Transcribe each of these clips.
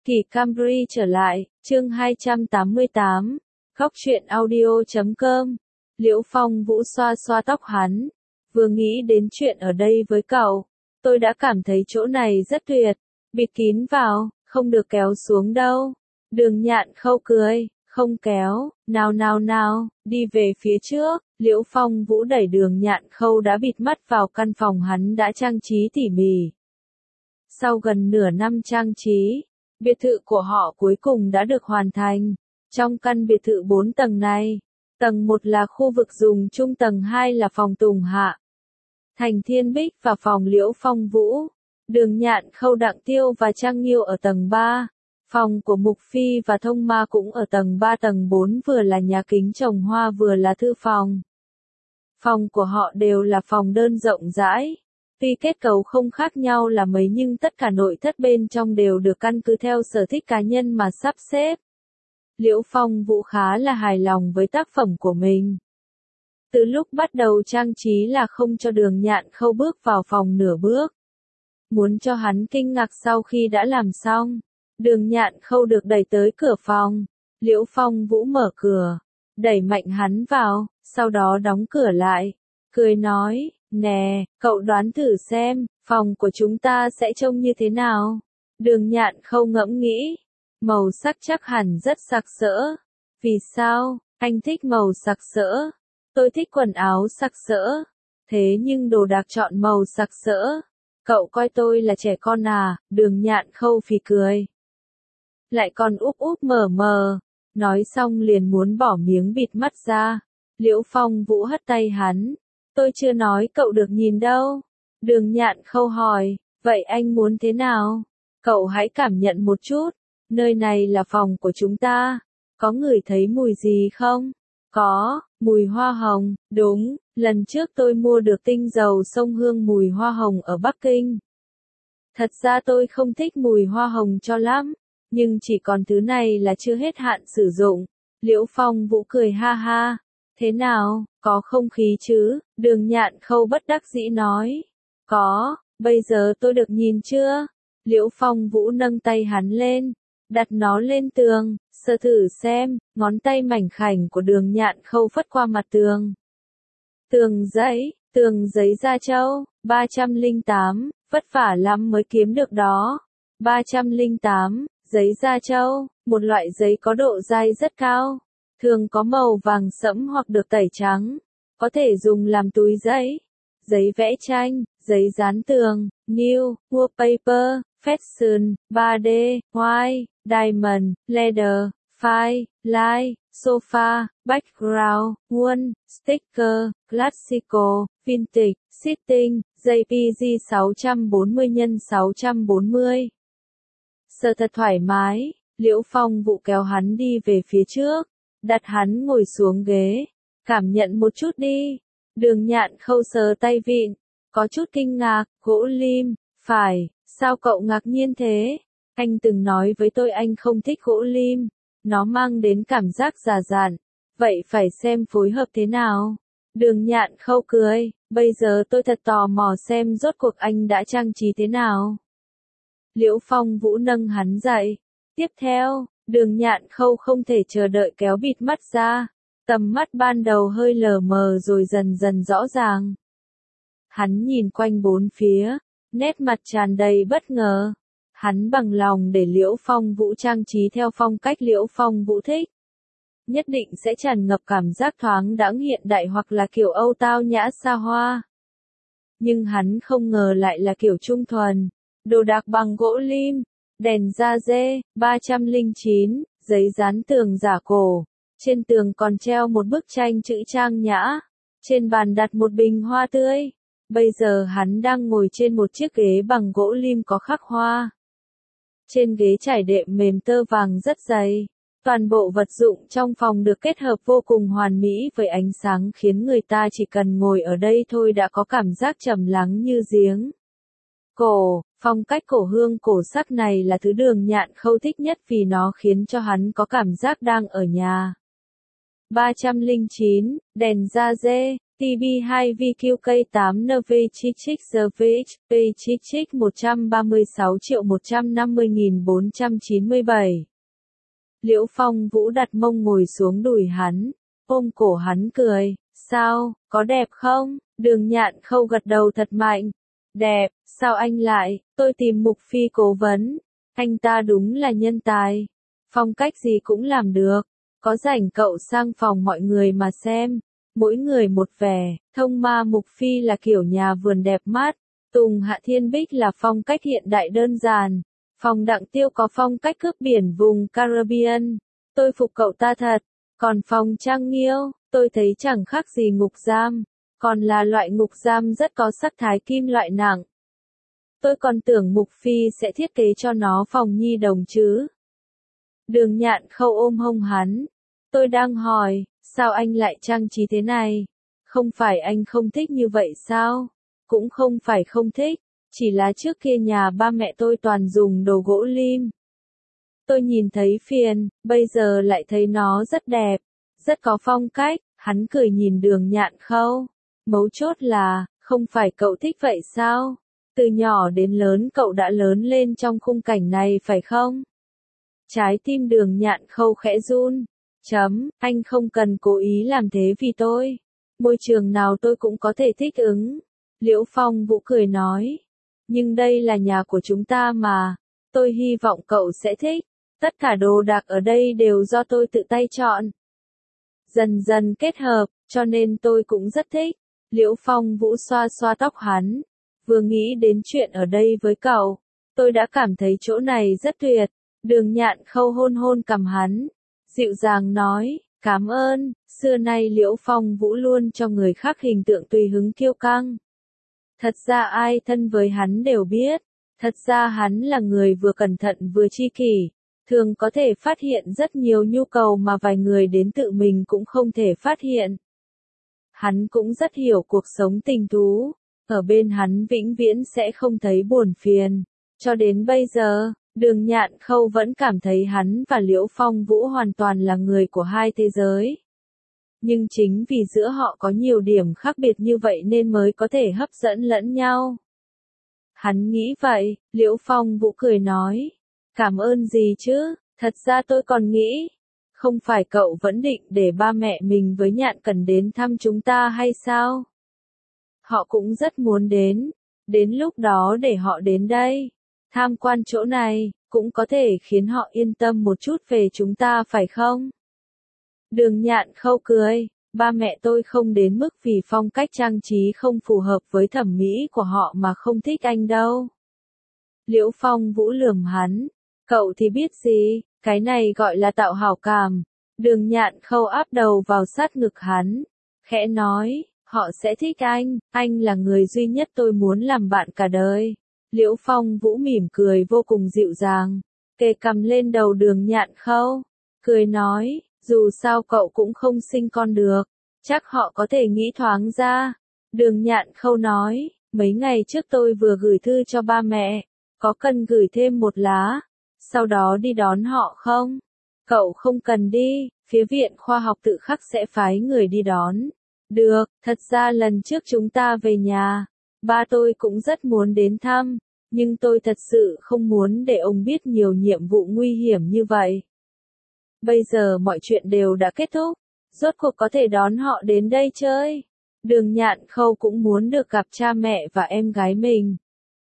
Kỳ Camry trở lại, chương 288, Góc truyện audio.com. Liễu Phong Vũ xoa xoa tóc hắn, vừa nghĩ đến chuyện ở đây với cậu, tôi đã cảm thấy chỗ này rất tuyệt, bịt kín vào, không được kéo xuống đâu. Đường Nhạn Khâu cười, không kéo, nào, đi về phía trước. Liễu Phong Vũ đẩy Đường Nhạn Khâu đã bịt mắt vào căn phòng hắn đã trang trí tỉ mỉ. Sau gần nửa năm trang trí, biệt thự của họ cuối cùng đã được hoàn thành. Trong căn biệt thự 4 tầng này, tầng 1 là khu vực dùng chung, tầng 2 là phòng Tùng Hạ, Thành Thiên Bích và phòng Liễu Phong Vũ. Đường Nhạn Khâu, Đặng Tiêu và Trang Nghiêu ở tầng 3. Phòng của Mục Phi và Thông Ma cũng ở tầng 3. Tầng 4 vừa là nhà kính trồng hoa vừa là thư phòng. Phòng của họ đều là phòng đơn rộng rãi. Tuy kết cấu không khác nhau là mấy nhưng tất cả nội thất bên trong đều được căn cứ theo sở thích cá nhân mà sắp xếp. Liễu Phong Vũ khá là hài lòng với tác phẩm của mình. Từ lúc bắt đầu trang trí là không cho Đường Nhạn Khâu bước vào phòng nửa bước. Muốn cho hắn kinh ngạc sau khi đã làm xong, Đường Nhạn Khâu được đẩy tới cửa phòng. Liễu Phong Vũ mở cửa, đẩy mạnh hắn vào, sau đó đóng cửa lại, cười nói, nè, cậu đoán thử xem, phòng của chúng ta sẽ trông như thế nào? Đường Nhạn Khâu ngẫm nghĩ, màu sắc chắc hẳn rất sặc sỡ. Vì sao? Anh thích màu sặc sỡ. Tôi thích quần áo sặc sỡ. Thế nhưng đồ đạc chọn màu sặc sỡ. Cậu coi tôi là trẻ con à? Đường Nhạn Khâu phì cười. Lại còn úp úp mở mờ. Nói xong liền muốn bỏ miếng bịt mắt ra. Liễu Phong Vũ hất tay hắn. Tôi chưa nói cậu được nhìn đâu. Đường Nhạn Khâu hỏi, vậy anh muốn thế nào? Cậu hãy cảm nhận một chút. Nơi này là phòng của chúng ta. Có ngửi thấy mùi gì không? Có, mùi hoa hồng. Đúng, lần trước tôi mua được tinh dầu sông hương mùi hoa hồng ở Bắc Kinh. Thật ra tôi không thích mùi hoa hồng cho lắm, nhưng chỉ còn thứ này là chưa hết hạn sử dụng. Liễu Phong Vũ cười ha ha. Thế nào, có không khí chứ? Đường Nhạn Khâu bất đắc dĩ nói. Có, bây giờ tôi được nhìn chưa? Liễu Phong Vũ nâng tay hắn lên, đặt nó lên tường, sờ thử xem. Ngón tay mảnh khảnh của Đường Nhạn Khâu phất qua mặt tường. Tường giấy da trâu, 308, vất vả lắm mới kiếm được đó. 308, giấy da trâu, một loại giấy có độ dai rất cao. Thường có màu vàng sẫm hoặc được tẩy trắng. Có thể dùng làm túi giấy, giấy vẽ tranh, giấy dán tường, new, wallpaper, fashion, 3D, white, diamond, leather, file, light, sofa, background, wood, sticker, classical, vintage, sitting, JPG 640 x 640. Sợ thật thoải mái, Liễu Phong Vũ kéo hắn đi về phía trước, đặt hắn ngồi xuống ghế, cảm nhận một chút đi. Đường Nhạn Khâu sờ tay vịn, có chút kinh ngạc, gỗ lim, phải, sao cậu ngạc nhiên thế? Anh từng nói với tôi anh không thích gỗ lim, nó mang đến cảm giác già dặn, vậy phải xem phối hợp thế nào. Đường Nhạn Khâu cười, bây giờ tôi thật tò mò xem rốt cuộc anh đã trang trí thế nào. Liễu Phong Vũ nâng hắn dậy. Tiếp theo, Đường Nhạn Khâu không thể chờ đợi kéo bịt mắt ra. Tầm mắt ban đầu hơi lờ mờ rồi dần dần rõ ràng. Hắn nhìn quanh bốn phía, nét mặt tràn đầy bất ngờ. Hắn bằng lòng để Liễu Phong Vũ trang trí theo phong cách Liễu Phong Vũ thích. Nhất định sẽ tràn ngập cảm giác thoáng đãng hiện đại hoặc là kiểu Âu tao nhã xa hoa. Nhưng hắn không ngờ lại là kiểu trung thuần. Đồ đạc bằng gỗ lim, đèn da dê, 309, giấy dán tường giả cổ. Trên tường còn treo một bức tranh chữ trang nhã. Trên bàn đặt một bình hoa tươi. Bây giờ hắn đang ngồi trên một chiếc ghế bằng gỗ lim có khắc hoa. Trên ghế trải đệm mềm tơ vàng rất dày. Toàn bộ vật dụng trong phòng được kết hợp vô cùng hoàn mỹ với ánh sáng khiến người ta chỉ cần ngồi ở đây thôi đã có cảm giác trầm lắng như giếng. Phong cách cổ hương cổ sắc này là thứ Đường Nhạn Khâu thích nhất vì nó khiến cho hắn có cảm giác đang ở nhà. 309, đèn da dê, TB2VQK8NV Chichik Service, P Chichik 136.150.497. Liễu Phong Vũ đặt mông ngồi xuống đùi hắn, ôm cổ hắn cười, sao, có đẹp không? Đường Nhạn Khâu gật đầu thật mạnh. Đẹp, sao anh lại, tôi tìm Mục Phi cố vấn. Anh ta đúng là nhân tài. Phong cách gì cũng làm được. Có rảnh cậu sang phòng mọi người mà xem. Mỗi người một vẻ, Thông Ma Mục Phi là kiểu nhà vườn đẹp mắt. Tùng Hạ Thiên Bích là phong cách hiện đại đơn giản. Phòng Đặng Tiêu có phong cách cướp biển vùng Caribbean. Tôi phục cậu ta thật. Còn phòng Trang Nghiêu, tôi thấy chẳng khác gì ngục giam. Còn là loại ngục giam rất có sắc thái kim loại nặng. Tôi còn tưởng Mục Phi sẽ thiết kế cho nó phòng nhi đồng chứ. Đường Nhạn Khâu ôm hông hắn. Tôi đang hỏi, sao anh lại trang trí thế này? Không phải anh không thích như vậy sao? Cũng không phải không thích, chỉ là trước kia nhà ba mẹ tôi toàn dùng đồ gỗ lim. Tôi nhìn thấy phiền, bây giờ lại thấy nó rất đẹp, rất có phong cách. Hắn cười nhìn Đường Nhạn Khâu. Mấu chốt là, không phải cậu thích vậy sao? Từ nhỏ đến lớn cậu đã lớn lên trong khung cảnh này phải không? Trái tim Đường Nhạn Khâu khẽ run. Anh không cần cố ý làm thế vì tôi. Môi trường nào tôi cũng có thể thích ứng. Liễu Phong Vũ cười nói. Nhưng đây là nhà của chúng ta mà. Tôi hy vọng cậu sẽ thích. Tất cả đồ đạc ở đây đều do tôi tự tay chọn. Dần dần kết hợp, cho nên tôi cũng rất thích. Liễu Phong Vũ xoa xoa tóc hắn. Vừa nghĩ đến chuyện ở đây với cậu, tôi đã cảm thấy chỗ này rất tuyệt. Đường Nhạn Khâu hôn hôn cằm hắn. Dịu dàng nói, cảm ơn, xưa nay Liễu Phong Vũ luôn cho người khác hình tượng tùy hứng kiêu căng. Thật ra ai thân với hắn đều biết, thật ra hắn là người vừa cẩn thận vừa chi kỷ, thường có thể phát hiện rất nhiều nhu cầu mà vài người đến tự mình cũng không thể phát hiện. Hắn cũng rất hiểu cuộc sống tình thú, ở bên hắn vĩnh viễn sẽ không thấy buồn phiền. Cho đến bây giờ, Đường Nhạn Khâu vẫn cảm thấy hắn và Liễu Phong Vũ hoàn toàn là người của hai thế giới. Nhưng chính vì giữa họ có nhiều điểm khác biệt như vậy nên mới có thể hấp dẫn lẫn nhau. Hắn nghĩ vậy, Liễu Phong Vũ cười nói. Cảm ơn gì chứ, thật ra tôi còn nghĩ. Không phải cậu vẫn định để ba mẹ mình với Nhạn Cần đến thăm chúng ta hay sao? Họ cũng rất muốn đến lúc đó để họ đến đây. Tham quan chỗ này, cũng có thể khiến họ yên tâm một chút về chúng ta phải không? Đường Nhạn Khâu cười, ba mẹ tôi không đến mức vì phong cách trang trí không phù hợp với thẩm mỹ của họ mà không thích anh đâu. Liễu Phong Vũ lườm hắn, cậu thì biết gì, cái này gọi là tạo hảo cảm. Đường Nhạn Khâu áp đầu vào sát ngực hắn, khẽ nói, họ sẽ thích anh là người duy nhất tôi muốn làm bạn cả đời. Liễu Phong Vũ mỉm cười vô cùng dịu dàng, kề cằm lên đầu Đường Nhạn Khâu, cười nói, dù sao cậu cũng không sinh con được, chắc họ có thể nghĩ thoáng ra. Đường Nhạn Khâu nói, mấy ngày trước tôi vừa gửi thư cho ba mẹ, có cần gửi thêm một lá, sau đó đi đón họ không? Cậu không cần đi, phía Viện Khoa học Tự khắc sẽ phái người đi đón. Được, thật ra lần trước chúng ta về nhà, ba tôi cũng rất muốn đến thăm, nhưng tôi thật sự không muốn để ông biết nhiều nhiệm vụ nguy hiểm như vậy. Bây giờ mọi chuyện đều đã kết thúc, rốt cuộc có thể đón họ đến đây chơi. Đường Nhạn Khâu cũng muốn được gặp cha mẹ và em gái mình.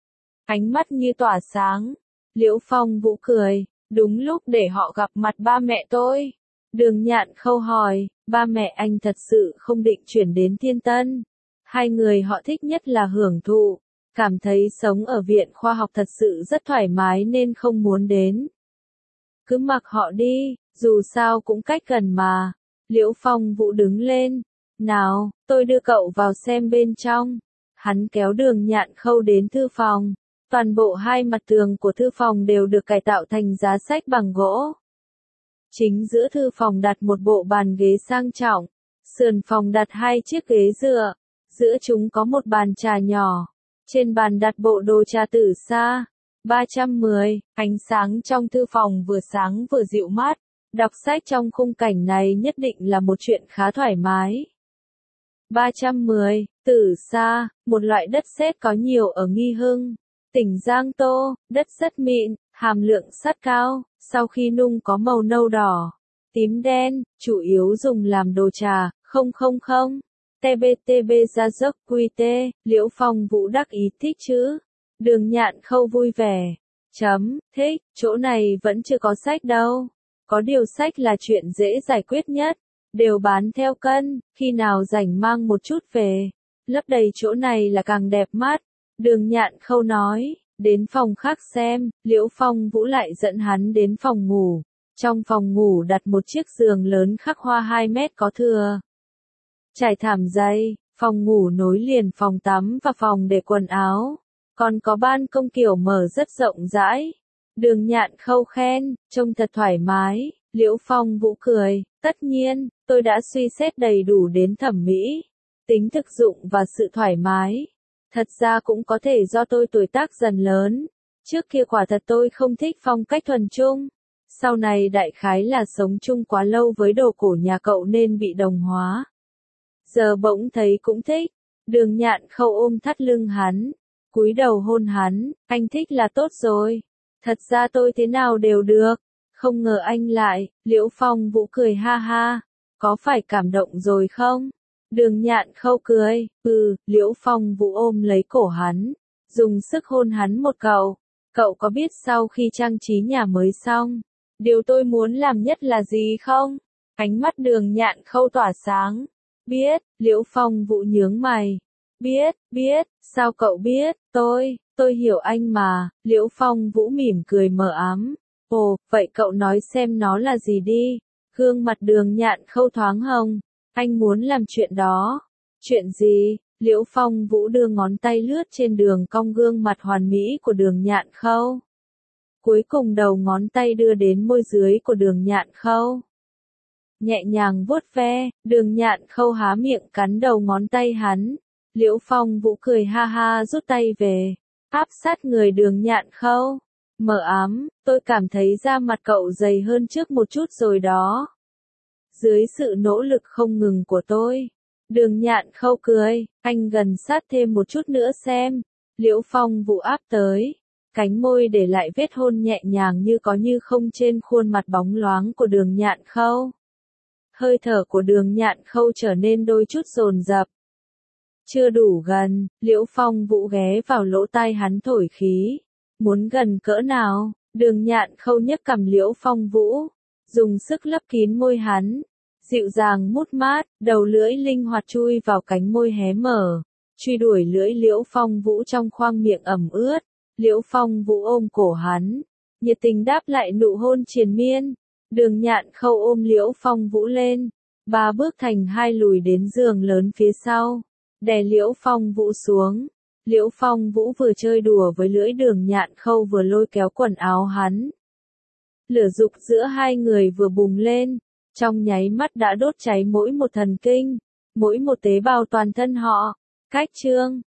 Ánh mắt như tỏa sáng. Liễu Phong Vũ cười, đúng lúc để họ gặp mặt ba mẹ tôi. Đường Nhạn Khâu hỏi, ba mẹ anh thật sự không định chuyển đến Thiên Tân. Hai người họ thích nhất là hưởng thụ, cảm thấy sống ở Viện Khoa học thật sự rất thoải mái nên không muốn đến. Cứ mặc họ đi, dù sao cũng cách gần mà. Liễu Phong Vũ đứng lên. Nào, tôi đưa cậu vào xem bên trong. Hắn kéo Đường Nhạn Khâu đến thư phòng. Toàn bộ hai mặt tường của thư phòng đều được cải tạo thành giá sách bằng gỗ. Chính giữa thư phòng đặt một bộ bàn ghế sang trọng. Sườn phòng đặt hai chiếc ghế dựa. Giữa chúng có một bàn trà nhỏ. Trên bàn đặt bộ đồ trà tử sa. 310, ánh sáng trong thư phòng vừa sáng vừa dịu mát. Đọc sách trong khung cảnh này nhất định là một chuyện khá thoải mái. 310, Tử Sa, một loại đất sét có nhiều ở Nghi Hưng, tỉnh Giang Tô, đất rất mịn, hàm lượng sắt cao, sau khi nung có màu nâu đỏ, tím đen, chủ yếu dùng làm đồ trà, 000, TBTB ra dốc QT, Liễu Phong Vũ đắc ý thích chữ. Đường Nhạn Khâu vui vẻ. Thích, chỗ này vẫn chưa có sách đâu. Có điều sách là chuyện dễ giải quyết nhất. Đều bán theo cân, khi nào rảnh mang một chút về. Lấp đầy chỗ này là càng đẹp mắt. Đường Nhạn Khâu nói, đến phòng khác xem, Liễu Phong Vũ lại dẫn hắn đến phòng ngủ. Trong phòng ngủ đặt một chiếc giường lớn khắc hoa 2 mét có thừa. Trải thảm dày, phòng ngủ nối liền phòng tắm và phòng để quần áo. Còn có ban công kiểu mở rất rộng rãi. Đường Nhạn Khâu khen, trông thật thoải mái. Liễu Phong Vũ cười, tất nhiên, tôi đã suy xét đầy đủ đến thẩm mỹ, tính thực dụng và sự thoải mái. Thật ra cũng có thể do tôi tuổi tác dần lớn. Trước kia quả thật tôi không thích phong cách thuần chung. Sau này đại khái là sống chung quá lâu với đồ cổ nhà cậu nên bị đồng hóa. Giờ bỗng thấy cũng thích. Đường Nhạn Khâu ôm thắt lưng hắn, cúi đầu hôn hắn, anh thích là tốt rồi. Thật ra tôi thế nào đều được. Không ngờ anh lại, Liễu Phong Vũ cười ha ha. Có phải cảm động rồi không? Đường Nhạn Khâu cười, Liễu Phong Vũ ôm lấy cổ hắn, dùng sức hôn hắn một cậu. Cậu có biết sau khi trang trí nhà mới xong, điều tôi muốn làm nhất là gì không? Ánh mắt Đường Nhạn Khâu tỏa sáng. Biết, Liễu Phong Vũ nhướng mày. Biết, sao cậu biết, tôi hiểu anh mà, Liễu Phong Vũ mỉm cười mờ ám. Ồ, vậy cậu nói xem nó là gì đi. Gương mặt Đường Nhạn Khâu thoáng hồng. Anh muốn làm chuyện đó. Chuyện gì? Liễu Phong Vũ đưa ngón tay lướt trên đường cong gương mặt hoàn mỹ của Đường Nhạn Khâu. Cuối cùng đầu ngón tay đưa đến môi dưới của Đường Nhạn Khâu. Nhẹ nhàng vuốt ve, Đường Nhạn Khâu há miệng cắn đầu ngón tay hắn. Liễu Phong Vũ cười ha ha rút tay về, áp sát người Đường Nhạn Khâu. Mờ ám, tôi cảm thấy da mặt cậu dày hơn trước một chút rồi đó. Dưới sự nỗ lực không ngừng của tôi. Đường Nhạn Khâu cười, anh gần sát thêm một chút nữa xem. Liễu Phong Vũ áp tới. Cánh môi để lại vết hôn nhẹ nhàng như có như không trên khuôn mặt bóng loáng của Đường Nhạn Khâu. Hơi thở của Đường Nhạn Khâu trở nên đôi chút dồn dập. Chưa đủ gần, Liễu Phong Vũ ghé vào lỗ tai hắn thổi khí. Muốn gần cỡ nào? Đường Nhạn Khâu nhấc cằm Liễu Phong Vũ, dùng sức lấp kín môi hắn. Dịu dàng mút mát, đầu lưỡi linh hoạt chui vào cánh môi hé mở, truy đuổi lưỡi Liễu Phong Vũ trong khoang miệng ẩm ướt. Liễu Phong Vũ ôm cổ hắn, nhiệt tình đáp lại nụ hôn triền miên. Đường Nhạn Khâu ôm Liễu Phong Vũ lên, 3 bước thành 2 lùi đến giường lớn phía sau, đè Liễu Phong Vũ xuống. Liễu Phong Vũ vừa chơi đùa với lưỡi Đường Nhạn Khâu vừa lôi kéo quần áo hắn. Lửa dục giữa hai người vừa bùng lên, trong nháy mắt đã đốt cháy mỗi một thần kinh, mỗi một tế bào toàn thân họ. Cách chương